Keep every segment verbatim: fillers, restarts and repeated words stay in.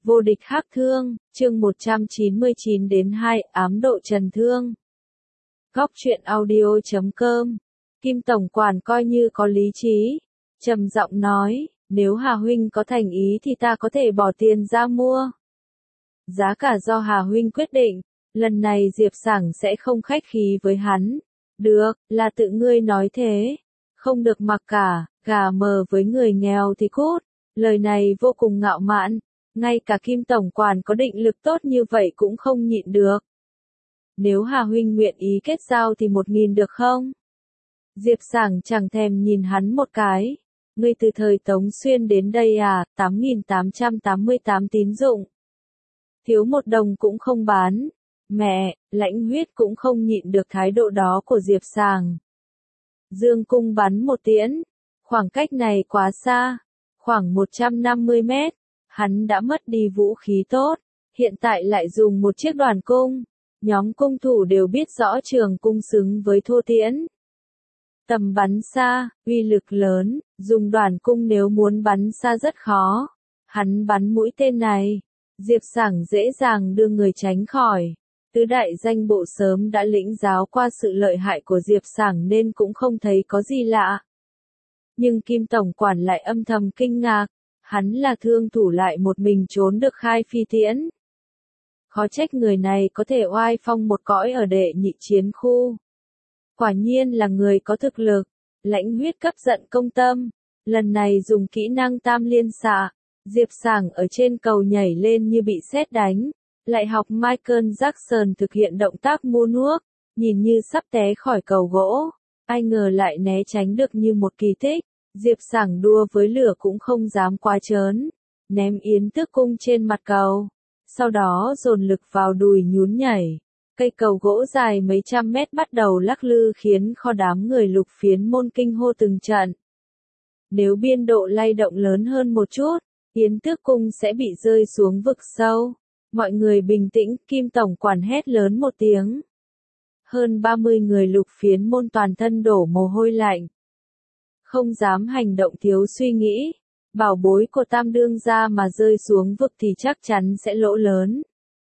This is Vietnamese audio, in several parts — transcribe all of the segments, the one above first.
Vô địch hắc thương, chương một trăm chín mươi chín đến hai, ám độ trần thương. Góc truyện audio chấm com. Kim tổng quản coi như có lý trí, trầm giọng nói, nếu Hà huynh có thành ý thì ta có thể bỏ tiền ra mua. Giá cả do Hà huynh quyết định, lần này Diệp Sảng sẽ không khách khí với hắn. Được, là tự ngươi nói thế, không được mặc cả, gà mờ với người nghèo thì cút. Lời này vô cùng ngạo mạn, ngay cả Kim tổng quản có định lực tốt như vậy cũng không nhịn được. Nếu Hà huynh nguyện ý kết giao thì một nghìn được không? Diệp Sảng chẳng thèm nhìn hắn một cái. Ngươi từ thời Tống Xuyên đến đây à, tám nghìn tám trăm tám mươi tám tín dụng. Thiếu một đồng cũng không bán. Mẹ, Lãnh Huyết cũng không nhịn được thái độ đó của Diệp Sảng. Dương cung bắn một tiễn. Khoảng cách này quá xa. Khoảng một trăm năm mươi mét. Hắn đã mất đi vũ khí tốt. Hiện tại lại dùng một chiếc đoàn cung. Nhóm cung thủ đều biết rõ trường cung xứng với thô tiễn. Tầm bắn xa, uy lực lớn, dùng đoàn cung nếu muốn bắn xa rất khó. Hắn bắn mũi tên này, Diệp Sảng dễ dàng đưa người tránh khỏi. Tứ đại danh bộ sớm đã lĩnh giáo qua sự lợi hại của Diệp Sảng nên cũng không thấy có gì lạ. Nhưng Kim tổng quản lại âm thầm kinh ngạc, hắn là thương thủ lại một mình trốn được khai phi tiễn. Khó trách người này có thể oai phong một cõi ở đệ nhị chiến khu. Quả nhiên là người có thực lực. Lãnh Huyết cấp giận công tâm, lần này dùng kỹ năng tam liên xạ. Diệp Sảng ở trên cầu nhảy lên như bị sét đánh, lại học Michael Jackson thực hiện động tác moonwalk, nhìn như sắp té khỏi cầu gỗ, ai ngờ lại né tránh được như một kỳ tích. Diệp Sảng đua với lửa cũng không dám quá trớn, ném yến tước cung trên mặt cầu, sau đó dồn lực vào đùi nhún nhảy. Cây cầu gỗ dài mấy trăm mét bắt đầu lắc lư khiến kho đám người Lục Phiến môn kinh hô từng trận. Nếu biên độ lay động lớn hơn một chút, yến tước cung sẽ bị rơi xuống vực sâu. Mọi người bình tĩnh, Kim tổng quản hét lớn một tiếng. Hơn ba mươi người Lục Phiến môn toàn thân đổ mồ hôi lạnh. Không dám hành động thiếu suy nghĩ. Bảo bối của Tam đương gia mà rơi xuống vực thì chắc chắn sẽ lỗ lớn.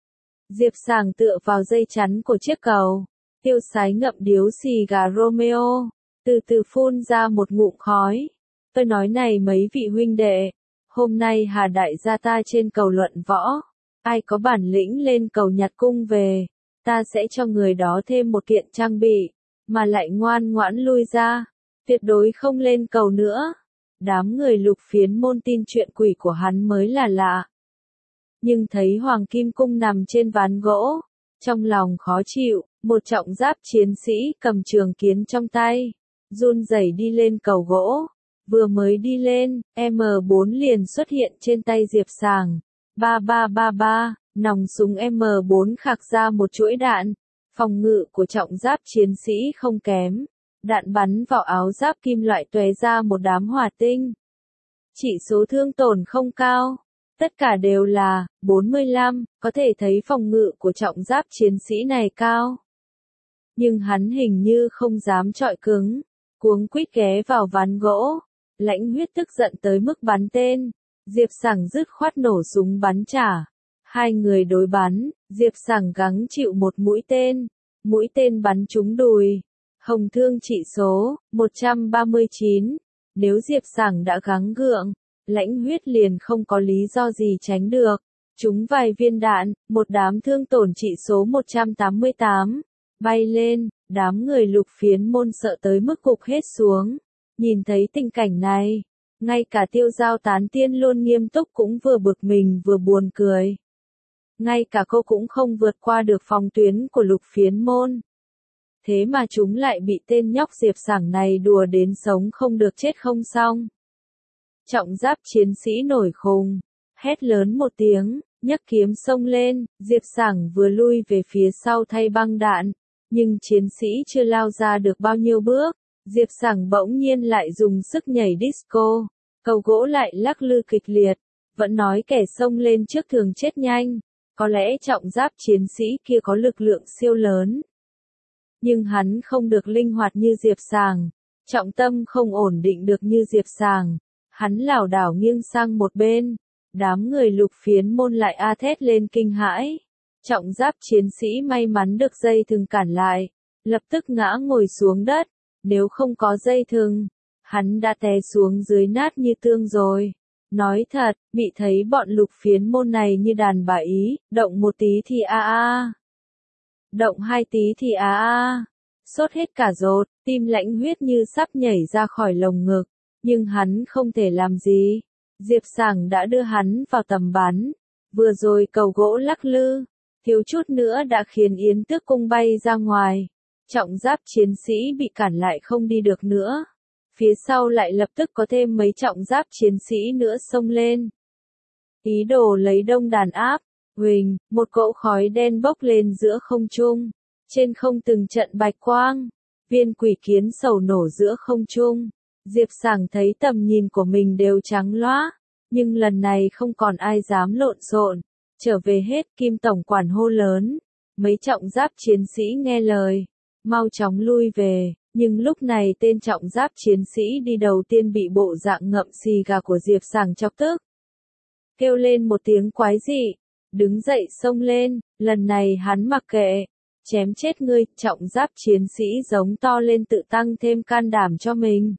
Diệp Sảng tựa vào dây chắn của chiếc cầu, tiêu sái ngậm điếu xì gà Romeo, từ từ phun ra một ngụm khói. Tôi nói này mấy vị huynh đệ, hôm nay Hà đại gia ta trên cầu luận võ, ai có bản lĩnh lên cầu nhặt cung về, ta sẽ cho người đó thêm một kiện trang bị, mà lại ngoan ngoãn lui ra, tuyệt đối không lên cầu nữa. Đám người Lục Phiến môn tin chuyện quỷ của hắn mới là lạ. Nhưng thấy Hoàng Kim Cung nằm trên ván gỗ, trong lòng khó chịu, một trọng giáp chiến sĩ cầm trường kiếm trong tay, run rẩy đi lên cầu gỗ. Vừa mới đi lên, M bốn liền xuất hiện trên tay Diệp Sảng. ba ba ba ba, nòng súng M bốn khạc ra một chuỗi đạn. Phòng ngự của trọng giáp chiến sĩ không kém. Đạn bắn vào áo giáp kim loại tóe ra một đám hỏa tinh. Chỉ số thương tổn không cao. Tất cả đều là bốn mươi lăm, có thể thấy phòng ngự của trọng giáp chiến sĩ này cao. Nhưng hắn hình như không dám chọi cứng, cuống quýt ghé vào ván gỗ. Lãnh Huyết tức giận tới mức bắn tên, Diệp Sảng dứt khoát nổ súng bắn trả. Hai người đối bắn, Diệp Sảng gắng chịu một mũi tên, mũi tên bắn trúng đùi. Hồng thương trị số, một trăm ba mươi chín, nếu Diệp Sảng đã gắng gượng, Lãnh Huyết liền không có lý do gì tránh được. Trúng vài viên đạn, một đám thương tổn trị số một trăm tám mươi tám. Bay lên, đám người Lục Phiến môn sợ tới mức gục hết xuống. Nhìn thấy tình cảnh này, ngay cả Tiêu Giao tán tiên luôn nghiêm túc cũng vừa bực mình vừa buồn cười. Ngay cả cô cũng không vượt qua được phòng tuyến của Lục Phiến môn. Thế mà chúng lại bị tên nhóc Diệp Sảng này đùa đến sống không được chết không xong. Trọng giáp chiến sĩ nổi khùng, hét lớn một tiếng, nhấc kiếm xông lên. Diệp Sảng vừa lui về phía sau thay băng đạn, nhưng chiến sĩ chưa lao ra được bao nhiêu bước, Diệp Sảng bỗng nhiên lại dùng sức nhảy disco, cầu gỗ lại lắc lư kịch liệt. Vẫn nói kẻ xông lên trước thường chết nhanh, có lẽ trọng giáp chiến sĩ kia có lực lượng siêu lớn. Nhưng hắn không được linh hoạt như Diệp Sảng, trọng tâm không ổn định được như Diệp Sảng. Hắn lảo đảo nghiêng sang một bên, Đám người Lục Phiến Môn lại a thét lên kinh hãi. Trọng giáp chiến sĩ may mắn được dây thừng cản lại, lập tức ngã ngồi xuống đất, nếu không có dây thừng, hắn đã té xuống dưới nát như tương rồi. Nói thật, bị thấy bọn Lục Phiến Môn này như đàn bà Ý, động một tí thì a a, động hai tí thì a a, sốt hết cả ruột, tim lãnh huyết như sắp nhảy ra khỏi lồng ngực, nhưng hắn không thể làm gì. Diệp Sảng đã đưa hắn vào tầm bắn, vừa rồi cầu gỗ lắc lư, thiếu chút nữa đã khiến Yến Tước Cung bay ra ngoài. Trọng giáp chiến sĩ bị cản lại không đi được nữa. Phía sau lại lập tức có thêm mấy trọng giáp chiến sĩ nữa xông lên. Ý đồ lấy đông đàn áp, huỳnh, một cỗ khói đen bốc lên giữa không trung. Trên không từng trận bạch quang, viên quỷ kiến sầu nổ giữa không trung. Diệp Sảng thấy tầm nhìn của mình đều trắng loá, nhưng lần này không còn ai dám lộn xộn. Trở về hết, Kim tổng quản hô lớn. Mấy trọng giáp chiến sĩ nghe lời, mau chóng lui về, nhưng lúc này tên trọng giáp chiến sĩ đi đầu tiên bị bộ dạng ngậm xì gà của Diệp Sảng chọc tức. Kêu lên một tiếng quái dị, đứng dậy xông lên, lần này hắn mặc kệ, chém chết ngươi. Trọng giáp chiến sĩ giống to lên tự tăng thêm can đảm cho mình.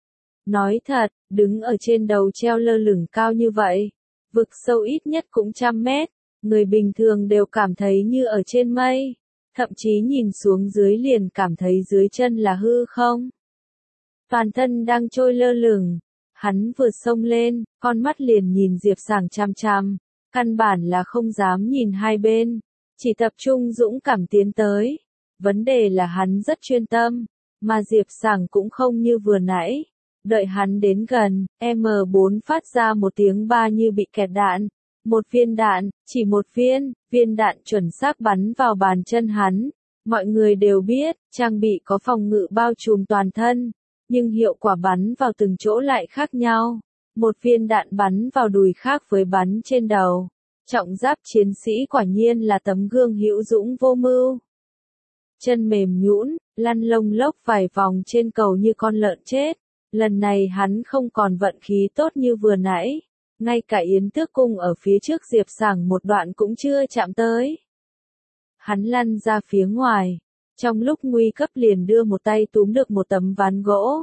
Nói thật, đứng ở trên đầu treo lơ lửng cao như vậy, vực sâu ít nhất cũng trăm mét, người bình thường đều cảm thấy như ở trên mây, thậm chí nhìn xuống dưới liền cảm thấy dưới chân là hư không. Toàn thân đang trôi lơ lửng, hắn vừa xông lên, con mắt liền nhìn Diệp Sảng chằm chằm, căn bản là không dám nhìn hai bên, chỉ tập trung dũng cảm tiến tới. Vấn đề là hắn rất chuyên tâm, mà Diệp Sảng cũng không như vừa nãy. Đợi hắn đến gần, em bốn phát ra một tiếng ba như bị kẹt đạn. Một viên đạn, chỉ một viên, viên đạn chuẩn xác bắn vào bàn chân hắn. Mọi người đều biết, trang bị có phòng ngự bao trùm toàn thân, nhưng hiệu quả bắn vào từng chỗ lại khác nhau. Một viên đạn bắn vào đùi khác với bắn trên đầu. Trọng giáp chiến sĩ quả nhiên là tấm gương hữu dũng vô mưu. Chân mềm nhũn, lăn lông lốc vài vòng trên cầu như con lợn chết. Lần này hắn không còn vận khí tốt như vừa nãy, ngay cả Yến Tước Cung ở phía trước Diệp Sảng một đoạn cũng chưa chạm tới. Hắn lăn ra phía ngoài, trong lúc nguy cấp liền đưa một tay túm được một tấm ván gỗ.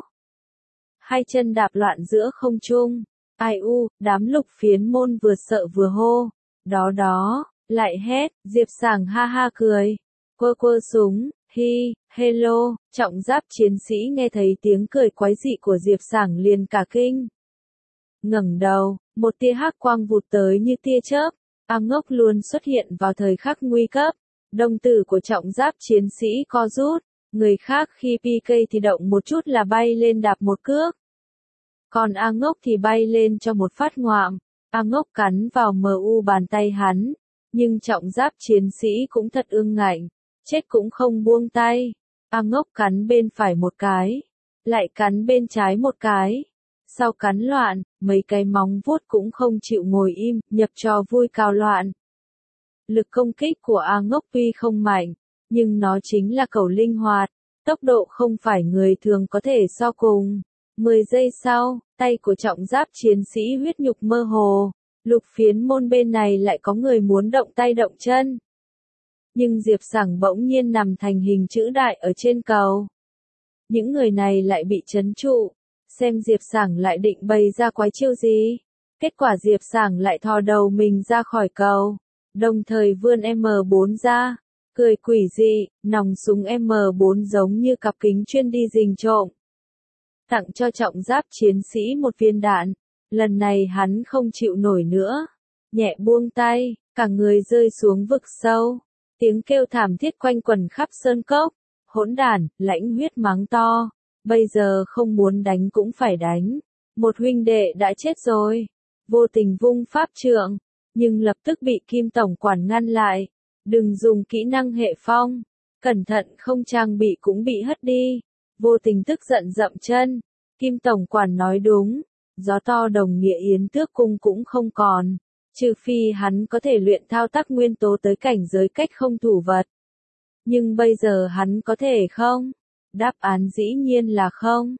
Hai chân đạp loạn giữa không trung, ai u, đám Lục Phiến Môn vừa sợ vừa hô, đó đó, lại hét. Diệp Sảng ha ha cười, quơ quơ súng. Hi, hello, trọng giáp chiến sĩ nghe thấy tiếng cười quái dị của Diệp Sảng liền cả kinh. Ngẩng đầu, một tia hắc quang vụt tới như tia chớp, A Ngốc luôn xuất hiện vào thời khắc nguy cấp. Đồng tử của trọng giáp chiến sĩ co rút, người khác khi pê ca thì động một chút là bay lên đạp một cước. Còn A Ngốc thì bay lên cho một phát ngoạm, A Ngốc cắn vào em u bàn tay hắn, nhưng trọng giáp chiến sĩ cũng thật ương ngạnh. Chết cũng không buông tay. A Ngốc cắn bên phải một cái, lại cắn bên trái một cái. Sau cắn loạn, mấy cái móng vuốt cũng không chịu ngồi im, nhập trò vui cào loạn. Lực công kích của A Ngốc tuy không mạnh, nhưng nó chính là cẩu linh hoạt, tốc độ không phải người thường có thể so cùng. Mười giây sau, tay của trọng giáp chiến sĩ huyết nhục mơ hồ, Lục Phiến Môn bên này lại có người muốn động tay động chân. Nhưng Diệp Sảng bỗng nhiên nằm thành hình chữ đại ở trên cầu. Những người này lại bị trấn trụ, xem Diệp Sảng lại định bày ra quái chiêu gì. Kết quả Diệp Sảng lại thò đầu mình ra khỏi cầu, đồng thời vươn em bốn ra, cười quỷ dị, nòng súng em bốn giống như cặp kính chuyên đi rình trộm. Tặng cho trọng giáp chiến sĩ một viên đạn, lần này hắn không chịu nổi nữa, nhẹ buông tay, cả người rơi xuống vực sâu. Tiếng kêu thảm thiết quanh quẩn khắp sơn cốc, hỗn đản, lãnh huyết mắng to, bây giờ không muốn đánh cũng phải đánh, một huynh đệ đã chết rồi, vô tình vung pháp trượng, nhưng lập tức bị Kim tổng quản ngăn lại, đừng dùng kỹ năng hệ phong, cẩn thận không trang bị cũng bị hất đi, vô tình tức giận dậm chân, Kim tổng quản nói đúng, gió to đồng nghĩa Yến Tước Cung cũng không còn. Trừ phi hắn có thể luyện thao tác nguyên tố tới cảnh giới cách không thủ vật. Nhưng bây giờ hắn có thể không? Đáp án dĩ nhiên là không.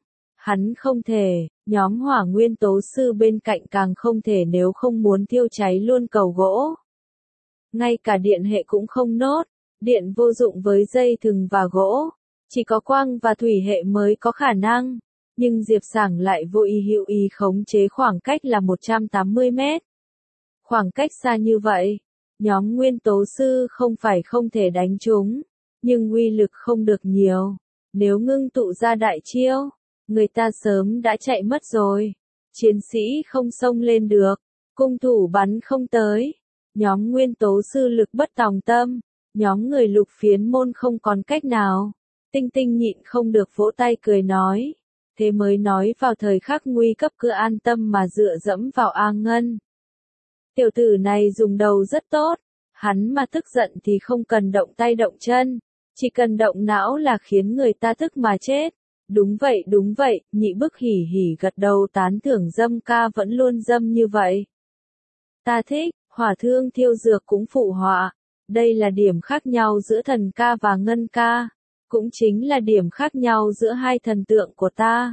Hắn không thể, nhóm hỏa nguyên tố sư bên cạnh càng không thể nếu không muốn thiêu cháy luôn cầu gỗ. Ngay cả điện hệ cũng không nốt, điện vô dụng với dây thừng và gỗ, chỉ có quang và thủy hệ mới có khả năng, nhưng Diệp Sảng lại vô ý hữu ý khống chế khoảng cách là một trăm tám mươi mét. Khoảng cách xa như vậy, nhóm nguyên tố sư không phải không thể đánh chúng, nhưng uy lực không được nhiều. Nếu ngưng tụ ra đại chiêu, người ta sớm đã chạy mất rồi. Chiến sĩ không xông lên được, cung thủ bắn không tới. Nhóm nguyên tố sư lực bất tòng tâm, nhóm người Lục Phiến môn không còn cách nào. Tinh Tinh nhịn không được vỗ tay cười nói, thế mới nói vào thời khắc nguy cấp cứ an tâm mà dựa dẫm vào A Ngân. Tiểu tử này dùng đầu rất tốt, hắn mà tức giận thì không cần động tay động chân, chỉ cần động não là khiến người ta tức mà chết. Đúng vậy đúng vậy, Nhị Bức hỉ hỉ gật đầu tán thưởng Dâm ca vẫn luôn dâm như vậy. Ta thích, Hỏa Thương thiêu dược cũng phụ họa, đây là điểm khác nhau giữa thần ca và ngân ca, cũng chính là điểm khác nhau giữa hai thần tượng của ta.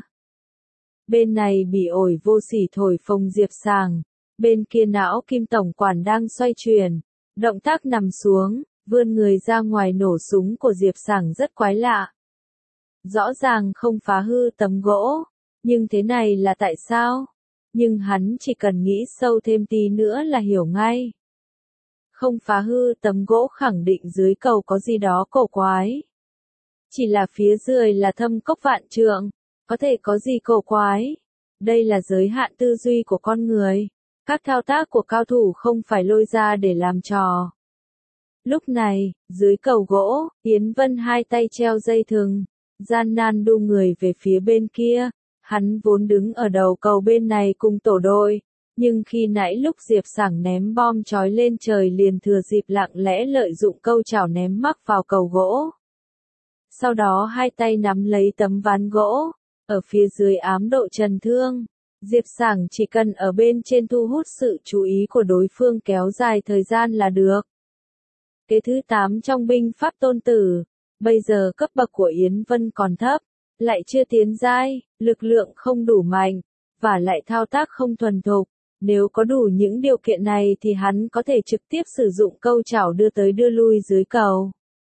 Bên này bị ổi vô sỉ thổi phồng Diệp Sảng, bên kia não Kim tổng quản đang xoay chuyển, động tác nằm xuống, vươn người ra ngoài nổ súng của Diệp Sảng rất quái lạ. Rõ ràng không phá hư tấm gỗ, nhưng thế này là tại sao? Nhưng hắn chỉ cần nghĩ sâu thêm tí nữa là hiểu ngay. Không phá hư tấm gỗ khẳng định dưới cầu có gì đó cổ quái. Chỉ là phía dưới là thâm cốc vạn trượng, có thể có gì cổ quái. Đây là giới hạn tư duy của con người. Các thao tác của cao thủ không phải lôi ra để làm trò. Lúc này, dưới cầu gỗ, Yến Vân hai tay treo dây thừng, gian nan đu người về phía bên kia. Hắn vốn đứng ở đầu cầu bên này cùng tổ đội, nhưng khi nãy lúc Diệp Sảng ném bom chói lên trời liền thừa dịp lặng lẽ lợi dụng câu chảo ném mắc vào cầu gỗ. Sau đó hai tay nắm lấy tấm ván gỗ, ở phía dưới ám độ trần thương. Diệp Sảng chỉ cần ở bên trên thu hút sự chú ý của đối phương kéo dài thời gian là được. Kế thứ tám trong binh pháp tôn tử, bây giờ cấp bậc của Yến Vân còn thấp, lại chưa tiến giai, lực lượng không đủ mạnh, và lại thao tác không thuần thục. Nếu có đủ những điều kiện này thì hắn có thể trực tiếp sử dụng câu chảo đưa tới đưa lui dưới cầu.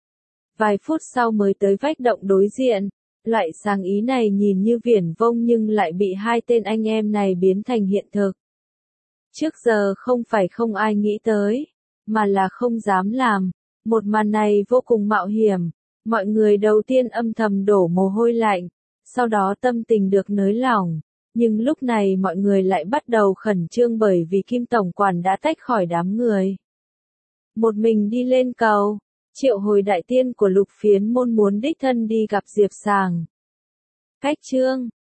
Vài phút sau mới tới vách động đối diện, loại sáng ý này nhìn như viển vông nhưng lại bị hai tên anh em này biến thành hiện thực. Trước giờ không phải không ai nghĩ tới, mà là không dám làm. Một màn này vô cùng mạo hiểm, mọi người đầu tiên âm thầm đổ mồ hôi lạnh, sau đó tâm tình được nới lỏng. Nhưng lúc này mọi người lại bắt đầu khẩn trương bởi vì Kim tổng quản đã tách khỏi đám người. Một mình đi lên cầu, triệu hồi đại tiên của Lục Phiến môn muốn đích thân đi gặp Diệp Sảng. Cách chương